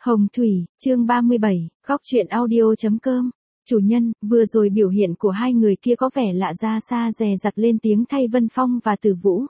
Hồng Thủy, chương 37, góc truyện audio.com. Chủ nhân, vừa rồi biểu hiện của hai người kia có vẻ lạ ra xa dè dặt lên tiếng thay Vân Phong và Tử Vũ.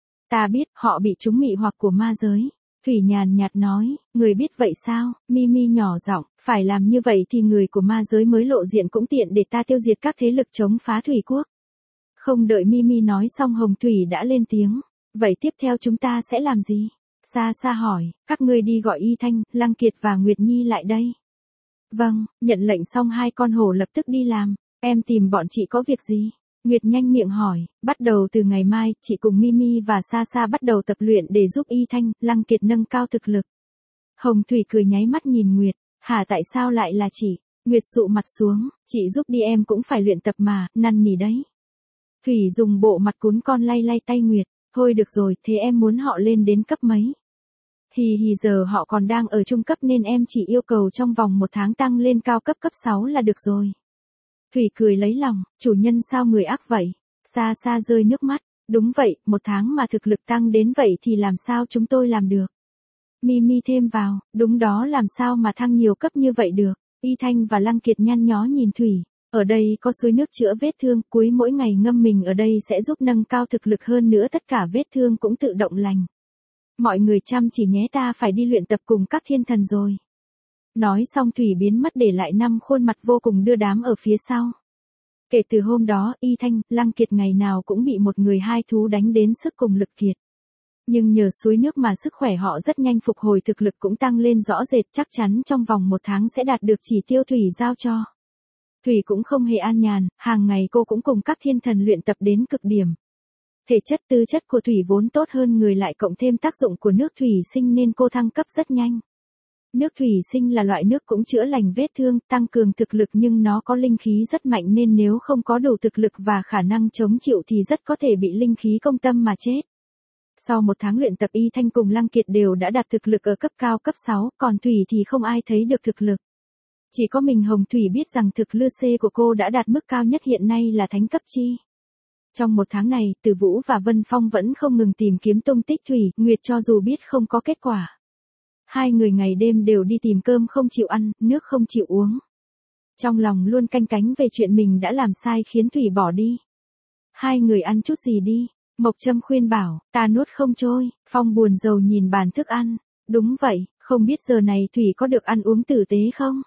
Ta biết, họ bị trúng mị hoặc của ma giới. Thủy nhàn nhạt nói, người biết vậy sao? Mimi nhỏ giọng, phải làm như vậy thì người của ma giới mới lộ diện cũng tiện để ta tiêu diệt các thế lực chống phá Thủy quốc. Không đợi Mimi nói xong Hồng Thủy đã lên tiếng. Vậy tiếp theo chúng ta sẽ làm gì? Xa xa hỏi, các ngươi đi gọi Y Thanh, Lăng Kiệt và Nguyệt Nhi lại đây. Vâng, nhận lệnh xong hai con hổ lập tức đi làm. Em tìm bọn chị có việc gì? Nguyệt nhanh miệng hỏi, bắt đầu từ ngày mai, chị cùng Mimi và Sa Sa bắt đầu tập luyện để giúp Y Thanh, Lăng Kiệt nâng cao thực lực. Hồng Thủy cười nháy mắt nhìn Nguyệt, hả tại sao lại là chị? Nguyệt sụ mặt xuống, chị giúp đi em cũng phải luyện tập mà, năn nỉ đấy. Thủy dùng bộ mặt cún con lay lay tay Nguyệt, thôi được rồi, thế em muốn họ lên đến cấp mấy? Hì hì giờ họ còn đang ở trung cấp nên em chỉ yêu cầu trong vòng 1 tháng tăng lên cao cấp cấp 6 là được rồi. Thủy cười lấy lòng, chủ nhân sao người ác vậy? Xa xa rơi nước mắt, đúng vậy, 1 tháng mà thực lực tăng đến vậy thì làm sao chúng tôi làm được? Mimi thêm vào, đúng đó làm sao mà thăng nhiều cấp như vậy được? Y Thanh và Lăng Kiệt nhăn nhó nhìn Thủy, ở đây có suối nước chữa vết thương, cuối mỗi ngày ngâm mình ở đây sẽ giúp nâng cao thực lực hơn nữa tất cả vết thương cũng tự động lành. Mọi người chăm chỉ nhé ta phải đi luyện tập cùng các thiên thần rồi. Nói xong Thủy biến mất để lại 5 khuôn mặt vô cùng đưa đám ở phía sau. Kể từ hôm đó, Y Thanh, Lăng Kiệt ngày nào cũng bị một người hai thú đánh đến sức cùng lực kiệt. Nhưng nhờ suối nước mà sức khỏe họ rất nhanh phục hồi thực lực cũng tăng lên rõ rệt chắc chắn trong vòng 1 tháng sẽ đạt được chỉ tiêu Thủy giao cho. Thủy cũng không hề an nhàn, hàng ngày cô cũng cùng các thiên thần luyện tập đến cực điểm. Thể chất tư chất của Thủy vốn tốt hơn người lại cộng thêm tác dụng của nước thủy sinh nên cô thăng cấp rất nhanh. Nước thủy sinh là loại nước cũng chữa lành vết thương, tăng cường thực lực nhưng nó có linh khí rất mạnh nên nếu không có đủ thực lực và khả năng chống chịu thì rất có thể bị linh khí công tâm mà chết. Sau 1 tháng luyện tập Y Thanh cùng Lăng Kiệt đều đã đạt thực lực ở cấp cao cấp 6, còn Thủy thì không ai thấy được thực lực. Chỉ có mình Hồng Thủy biết rằng thực lực C của cô đã đạt mức cao nhất hiện nay là thánh cấp chi. Trong 1 tháng này, Tử Vũ và Vân Phong vẫn không ngừng tìm kiếm tung tích Thủy, Nguyệt cho dù biết không có kết quả. Hai người ngày đêm đều đi tìm cơm không chịu ăn, nước không chịu uống. Trong lòng luôn canh cánh về chuyện mình đã làm sai khiến Thủy bỏ đi. Hai người ăn chút gì đi, Mộc Trâm khuyên bảo, ta nuốt không trôi, Phong buồn rầu nhìn bàn thức ăn. Đúng vậy, không biết giờ này Thủy có được ăn uống tử tế không?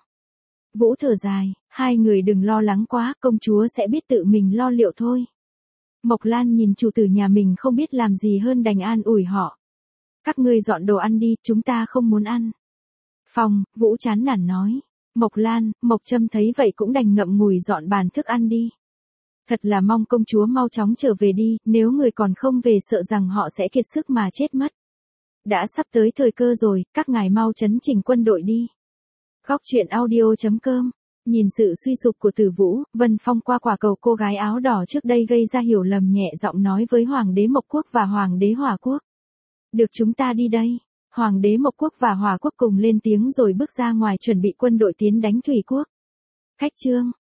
Vũ thở dài, hai người đừng lo lắng quá, công chúa sẽ biết tự mình lo liệu thôi. Mộc Lan nhìn chủ tử nhà mình không biết làm gì hơn đành an ủi họ. Các ngươi dọn đồ ăn đi, chúng ta không muốn ăn. Phong, Vũ chán nản nói. Mộc Lan, Mộc Trâm thấy vậy cũng đành ngậm ngùi dọn bàn thức ăn đi. Thật là mong công chúa mau chóng trở về đi, nếu người còn không về sợ rằng họ sẽ kiệt sức mà chết mất. Đã sắp tới thời cơ rồi, các ngài mau chấn chỉnh quân đội đi. Góc truyện audio.com. Nhìn sự suy sụp của Tử Vũ, Vân Phong qua quả cầu cô gái áo đỏ trước đây gây ra hiểu lầm nhẹ giọng nói với Hoàng đế Mộc Quốc và Hoàng đế Hỏa Quốc. Được chúng ta đi đây. Hoàng đế Mộc Quốc và Hỏa Quốc cùng lên tiếng rồi bước ra ngoài chuẩn bị quân đội tiến đánh Thủy Quốc. Khách trương,